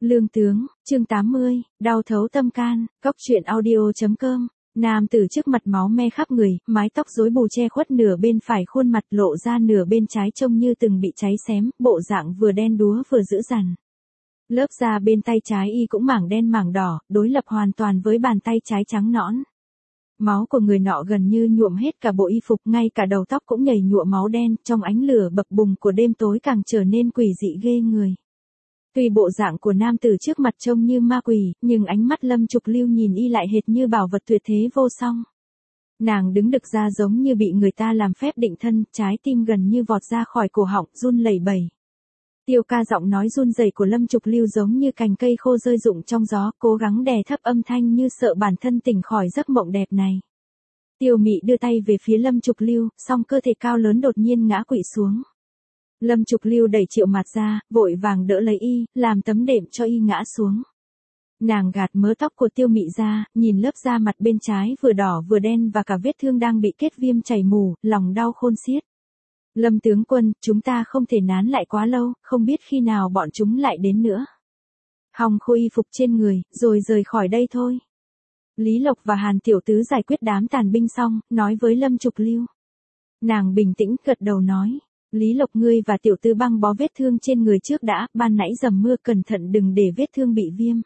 Lương tướng, chương 80, đau thấu tâm can, góc truyện audio.com. Nam tử trước mặt máu me khắp người, mái tóc rối bù che khuất nửa bên phải khuôn mặt, lộ ra nửa bên trái trông như từng bị cháy xém, bộ dạng vừa đen đúa vừa dữ dằn. Lớp da bên tay trái y cũng mảng đen mảng đỏ, đối lập hoàn toàn với bàn tay trái trắng nõn. Máu của người nọ gần như nhuộm hết cả bộ y phục, ngay cả đầu tóc cũng nhầy nhụa máu đen, trong ánh lửa bập bùng của đêm tối càng trở nên quỷ dị ghê người. Tuy bộ dạng của nam tử trước mặt trông như ma quỷ, nhưng ánh mắt Lâm Trục Lưu nhìn y lại hệt như bảo vật tuyệt thế vô song. Nàng đứng đực ra giống như bị người ta làm phép định thân, trái tim gần như vọt ra khỏi cổ họng, run lẩy bẩy. Tiêu ca giọng nói run rẩy của Lâm Trục Lưu giống như cành cây khô rơi rụng trong gió, cố gắng đè thấp âm thanh như sợ bản thân tỉnh khỏi giấc mộng đẹp này. Tiêu Mị đưa tay về phía Lâm Trục Lưu, song cơ thể cao lớn đột nhiên ngã quỵ xuống. Lâm Trục Lưu đẩy Triệu Mạt ra, vội vàng đỡ lấy y, làm tấm đệm cho y ngã xuống. Nàng gạt mớ tóc của Tiêu Mị ra, nhìn lớp da mặt bên trái vừa đỏ vừa đen và cả vết thương đang bị kết viêm chảy mù, lòng đau khôn xiết. Lâm tướng quân, chúng ta không thể nán lại quá lâu, không biết khi nào bọn chúng lại đến nữa. Hòng khô y phục trên người, rồi rời khỏi đây thôi. Lý Lộc và Hàn tiểu tứ giải quyết đám tàn binh xong, nói với Lâm Trục Lưu. Nàng bình tĩnh gật đầu nói. Lý Lộc, ngươi và tiểu tư băng bó vết thương trên người trước đã, ban nãy dầm mưa cẩn thận đừng để vết thương bị viêm.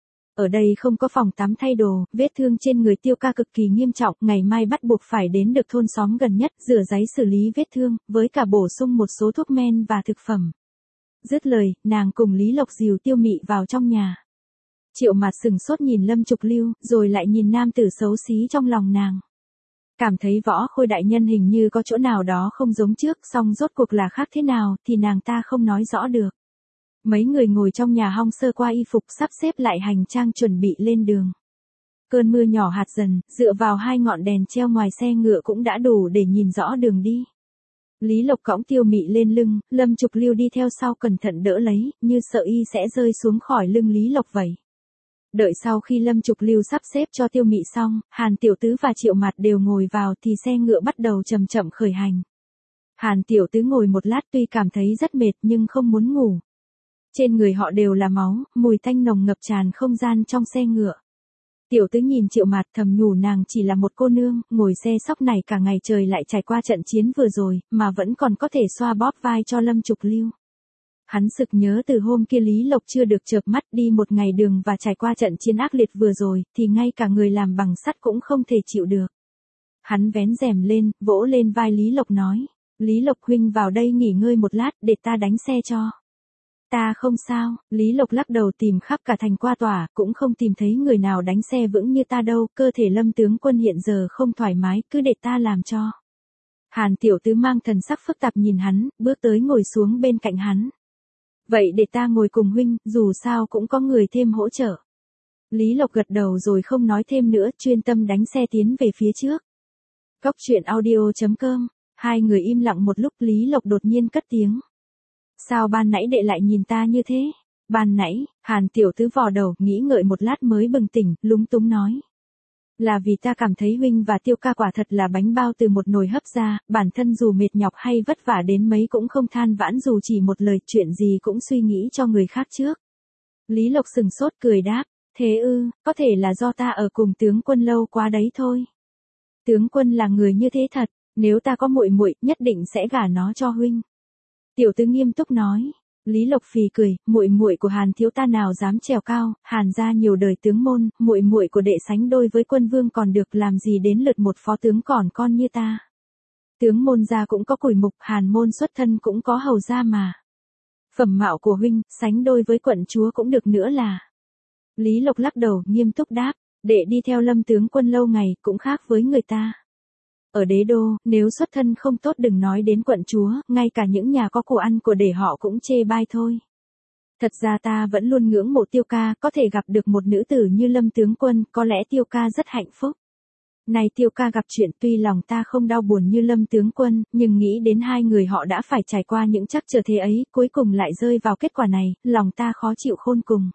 Ở đây không có phòng tắm thay đồ, vết thương trên người Tiêu ca cực kỳ nghiêm trọng, ngày mai bắt buộc phải đến được thôn xóm gần nhất, rửa giấy xử lý vết thương, với cả bổ sung một số thuốc men và thực phẩm. Dứt lời, nàng cùng Lý Lộc dìu Tiêu Mị vào trong nhà. Triệu Mạt sừng sốt nhìn Lâm Trục Lưu, rồi lại nhìn nam tử xấu xí trong lòng nàng. Cảm thấy Võ Khôi đại nhân hình như có chỗ nào đó không giống trước, song rốt cuộc là khác thế nào thì nàng ta không nói rõ được. Mấy người ngồi trong nhà hong sơ qua y phục, sắp xếp lại hành trang chuẩn bị lên đường. Cơn mưa nhỏ hạt dần, dựa vào hai ngọn đèn treo ngoài xe ngựa cũng đã đủ để nhìn rõ đường đi. Lý Lộc cõng Tiêu Mị lên lưng, Lâm Trục Lưu đi theo sau cẩn thận đỡ lấy, như sợ y sẽ rơi xuống khỏi lưng Lý Lộc vậy. Đợi sau khi Lâm Trục Lưu sắp xếp cho Tiêu Mị xong, Hàn tiểu tứ và Triệu Mạt đều ngồi vào thì xe ngựa bắt đầu chậm chậm khởi hành. Hàn tiểu tứ ngồi một lát tuy cảm thấy rất mệt nhưng không muốn ngủ. Trên người họ đều là máu, mùi tanh nồng ngập tràn không gian trong xe ngựa. Tiểu tứ nhìn Triệu Mạt thầm nhủ nàng chỉ là một cô nương, ngồi xe sóc này cả ngày trời lại trải qua trận chiến vừa rồi, mà vẫn còn có thể xoa bóp vai cho Lâm Trục Lưu. Hắn sực nhớ từ hôm kia Lý Lộc chưa được chợp mắt đi một ngày đường và trải qua trận chiến ác liệt vừa rồi, thì ngay cả người làm bằng sắt cũng không thể chịu được. Hắn vén rèm lên, vỗ lên vai Lý Lộc nói, Lý Lộc huynh vào đây nghỉ ngơi một lát, để ta đánh xe cho. Ta không sao, Lý Lộc lắc đầu tìm khắp cả thành qua tỏa, cũng không tìm thấy người nào đánh xe vững như ta đâu, cơ thể Lâm tướng quân hiện giờ không thoải mái, cứ để ta làm cho. Hàn tiểu tứ mang thần sắc phức tạp nhìn hắn, bước tới ngồi xuống bên cạnh hắn. Vậy để ta ngồi cùng huynh, dù sao cũng có người thêm hỗ trợ. Lý Lộc gật đầu rồi không nói thêm nữa, chuyên tâm đánh xe tiến về phía trước. Góc truyện audio.com, hai người im lặng một lúc, Lý Lộc đột nhiên cất tiếng. Sao ban nãy đệ lại nhìn ta như thế? Ban nãy, Hàn tiểu tứ vò đầu, nghĩ ngợi một lát mới bừng tỉnh, lúng túng nói. Là vì ta cảm thấy huynh và Tiêu ca quả thật là bánh bao từ một nồi hấp ra, bản thân dù mệt nhọc hay vất vả đến mấy cũng không than vãn, dù chỉ một lời, chuyện gì cũng suy nghĩ cho người khác trước. Lý Lộc sừng sốt cười đáp, thế ư, có thể là do ta ở cùng tướng quân lâu quá đấy thôi. Tướng quân là người như thế thật, nếu ta có muội muội, nhất định sẽ gả nó cho huynh. Tiểu tứ nghiêm túc nói. Lý Lộc phì cười, muội muội của Hàn thiếu ta nào dám trèo cao, Hàn gia nhiều đời tướng môn, muội muội của đệ sánh đôi với quân vương còn được, làm gì đến lượt một phó tướng còn con như ta. Tướng môn gia cũng có củi mục, Hàn môn xuất thân cũng có hầu gia mà. Phẩm mạo của huynh, sánh đôi với quận chúa cũng được nữa là. Lý Lộc lắc đầu, nghiêm túc đáp, đệ đi theo Lâm tướng quân lâu ngày, cũng khác với người ta. Ở đế đô, nếu xuất thân không tốt đừng nói đến quận chúa, ngay cả những nhà có của ăn của để họ cũng chê bai thôi. Thật ra ta vẫn luôn ngưỡng mộ Tiêu ca, có thể gặp được một nữ tử như Lâm tướng quân, có lẽ Tiêu ca rất hạnh phúc. Này Tiêu ca gặp chuyện, tuy lòng ta không đau buồn như Lâm tướng quân, nhưng nghĩ đến hai người họ đã phải trải qua những trắc trở thế ấy, cuối cùng lại rơi vào kết quả này, lòng ta khó chịu khôn cùng.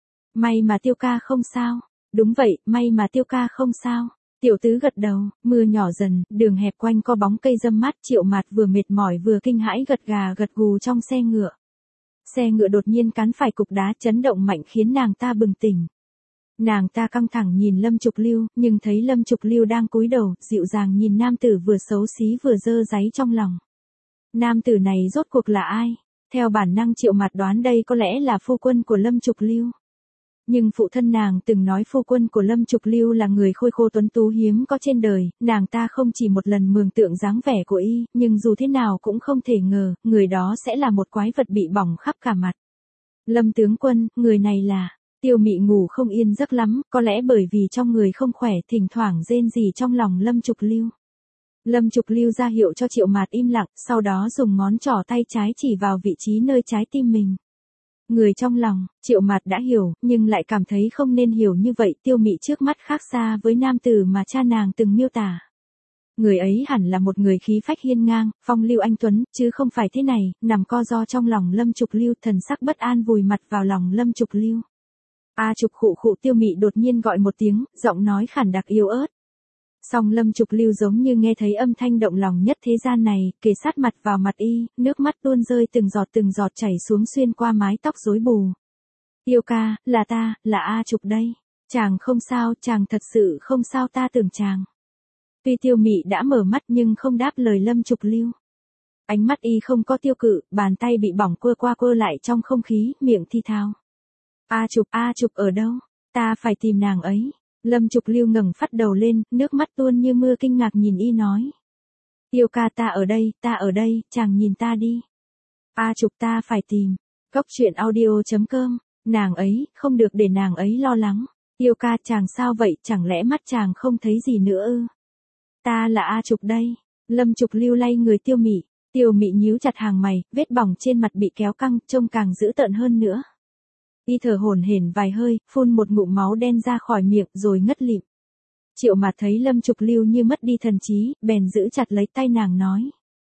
May mà Tiêu ca không sao. Đúng vậy, may mà Tiêu ca không sao. Tiểu tứ gật đầu, mưa nhỏ dần, đường hẹp quanh co bóng cây râm mát, Triệu Mạt vừa mệt mỏi vừa kinh hãi gật gà gật gù trong xe ngựa. Xe ngựa đột nhiên cán phải cục đá chấn động mạnh khiến nàng ta bừng tỉnh. Nàng ta căng thẳng nhìn Lâm Trục Lưu, nhưng thấy Lâm Trục Lưu đang cúi đầu, dịu dàng nhìn nam tử vừa xấu xí vừa dơ dáy trong lòng. Nam tử này rốt cuộc là ai? Theo bản năng Triệu Mạt đoán đây có lẽ là phu quân của Lâm Trục Lưu. Nhưng phụ thân nàng từng nói phu quân của Lâm Trục Lưu là người khôi khô tuấn tú hiếm có trên đời, nàng ta không chỉ một lần mường tượng dáng vẻ của y, nhưng dù thế nào cũng không thể ngờ, người đó sẽ là một quái vật bị bỏng khắp cả mặt. Lâm tướng quân, người này là... Tiêu Mị ngủ không yên giấc lắm, có lẽ bởi vì trong người không khỏe, thỉnh thoảng rên rỉ trong lòng Lâm Trục Lưu. Lâm Trục Lưu ra hiệu cho Triệu Mạt im lặng, sau đó dùng ngón trỏ tay trái chỉ vào vị trí nơi trái tim mình. Người trong lòng, Triệu Mạt đã hiểu, nhưng lại cảm thấy không nên hiểu như vậy. Tiêu Mị trước mắt khác xa với nam tử mà cha nàng từng miêu tả. Người ấy hẳn là một người khí phách hiên ngang, phong lưu anh tuấn, chứ không phải thế này, nằm co ro trong lòng Lâm Trục Lưu, thần sắc bất an vùi mặt vào lòng Lâm Trục Lưu. A Trục khụ khụ. Tiêu Mị đột nhiên gọi một tiếng, giọng nói khản đặc yếu ớt. Song Lâm Trục Lưu giống như nghe thấy âm thanh động lòng nhất thế gian này, kề sát mặt vào mặt y, nước mắt tuôn rơi từng giọt chảy xuống xuyên qua mái tóc rối bù. Yêu ca, là ta, là A Trục đây. Chàng không sao, chàng thật sự không sao, ta tưởng chàng. Tuy Tiêu Mị đã mở mắt nhưng không đáp lời Lâm Trục Lưu. Ánh mắt y không có tiêu cự, bàn tay bị bỏng quơ qua quơ lại trong không khí, miệng thi thao. A Trục ở đâu? Ta phải tìm nàng ấy. Lâm Trục Lưu ngẩng phát đầu lên, nước mắt tuôn như mưa kinh ngạc nhìn y nói. Yêu ca, ta ở đây, chàng nhìn ta đi. A Trục, ta phải tìm. Cốc truyện audio.com, nàng ấy, không được để nàng ấy lo lắng. Yêu ca, chàng sao vậy, chẳng lẽ mắt chàng không thấy gì nữa ư? Ta là A Trục đây. Lâm Trục Lưu lay người Tiêu Mị. Tiêu Mị nhíu chặt hàng mày, vết bỏng trên mặt bị kéo căng, trông càng dữ tợn hơn nữa. Y thở hổn hển vài hơi, phun một ngụm máu đen ra khỏi miệng rồi ngất lịm. Triệu Mạt thấy Lâm Trục Lưu như mất đi thần trí, bèn giữ chặt lấy tay nàng nói.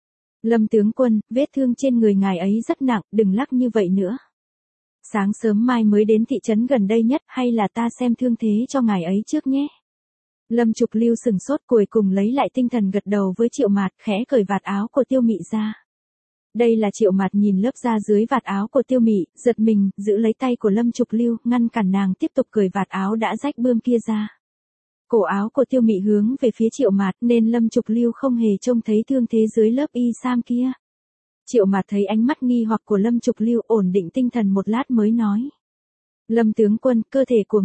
Lâm tướng quân, vết thương trên người ngài ấy rất nặng, đừng lắc như vậy nữa. Sáng sớm mai mới đến thị trấn gần đây nhất, hay là ta xem thương thế cho ngài ấy trước nhé. Lâm Trục Lưu sừng sốt, cuối cùng lấy lại tinh thần gật đầu với Triệu Mạt, khẽ cởi vạt áo của Tiêu Mị ra. Đây là Triệu Mạt nhìn lớp da dưới vạt áo của Tiêu Mị, giật mình, giữ lấy tay của Lâm Trục Lưu, ngăn cản nàng tiếp tục cởi vạt áo đã rách bươm kia ra. Cổ áo của Tiêu Mị hướng về phía Triệu Mạt nên Lâm Trục Lưu không hề trông thấy thương thế dưới lớp y sam kia. Triệu Mạt thấy ánh mắt nghi hoặc của Lâm Trục Lưu, ổn định tinh thần một lát mới nói. Lâm tướng quân, cơ thể của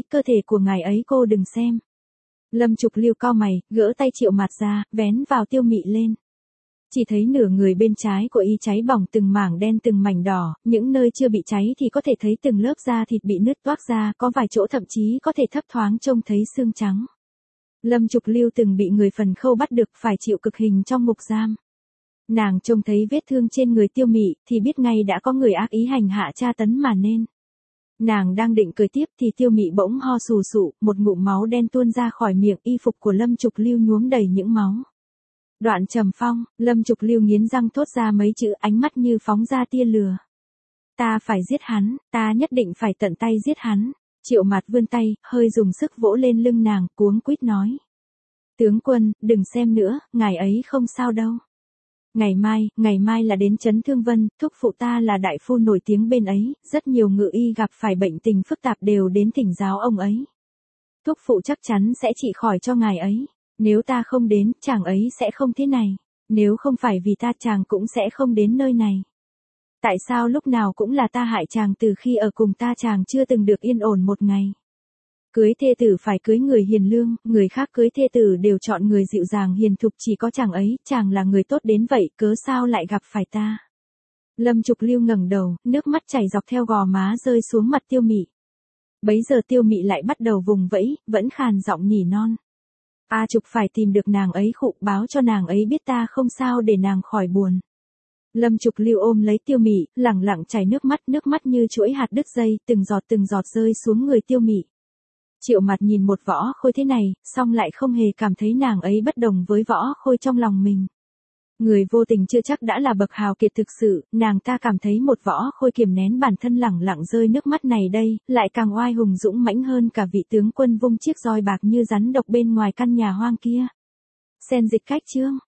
ngài ấy cô đừng xem. Lâm Trục Lưu cau mày, gỡ tay Triệu Mạt ra, vén vào Tiêu Mị lên. Chỉ thấy nửa người bên trái của y cháy bỏng từng mảng đen từng mảnh đỏ, những nơi chưa bị cháy thì có thể thấy từng lớp da thịt bị nứt toác ra, có vài chỗ thậm chí có thể thấp thoáng trông thấy xương trắng. Lâm Trục Lưu từng bị người phần khâu bắt được phải chịu cực hình trong ngục giam. Nàng trông thấy vết thương trên người Tiêu Mị thì biết ngay đã có người ác ý hành hạ tra tấn mà nên. Nàng đang định cười tiếp thì Tiêu Mị bỗng ho sù sụ, một ngụm máu đen tuôn ra khỏi miệng, y phục của Lâm Trục Lưu nhuốm đầy những máu. Đoạn trầm phong, Lâm Trục Lưu nghiến răng thốt ra mấy chữ, ánh mắt như phóng ra tia lửa. Ta phải giết hắn, ta nhất định phải tận tay giết hắn. Triệu Mạt vươn tay, hơi dùng sức vỗ lên lưng nàng, cuống quýt nói. Tướng quân, đừng xem nữa, ngài ấy không sao đâu. Ngày mai là đến trấn Thương Vân, thúc phụ ta là đại phu nổi tiếng bên ấy, rất nhiều ngự y gặp phải bệnh tình phức tạp đều đến thỉnh giáo ông ấy. Thúc phụ chắc chắn sẽ trị khỏi cho ngài ấy. Nếu ta không đến, chàng ấy sẽ không thế này. Nếu không phải vì ta, chàng cũng sẽ không đến nơi này. Tại sao lúc nào cũng là ta hại chàng, từ khi ở cùng ta chàng chưa từng được yên ổn một ngày. Cưới thê tử phải cưới người hiền lương, người khác cưới thê tử đều chọn người dịu dàng hiền thục, chỉ có chàng ấy, chàng là người tốt đến vậy, cớ sao lại gặp phải ta. Lâm Trục Lưu ngẩng đầu, nước mắt chảy dọc theo gò má rơi xuống mặt Tiêu Mị. Bấy giờ Tiêu Mị lại bắt đầu vùng vẫy, vẫn khàn giọng nhỉ non. A Trục phải tìm được nàng ấy, khụ, báo cho nàng ấy biết ta không sao để nàng khỏi buồn. Lâm Trục Lưu ôm lấy Tiêu Mị, lẳng lặng chảy nước mắt như chuỗi hạt đứt dây, từng giọt rơi xuống người Tiêu Mị. Triệu Mạt nhìn một Võ Khôi thế này, song lại không hề cảm thấy nàng ấy bất đồng với Võ Khôi trong lòng mình. Người vô tình chưa chắc đã là bậc hào kiệt thực sự, nàng ta cảm thấy một Võ Khôi kiềm nén bản thân lẳng lặng rơi nước mắt này đây, lại càng oai hùng dũng mãnh hơn cả vị tướng quân vung chiếc roi bạc như rắn độc bên ngoài căn nhà hoang kia. Sen dịch cách chương.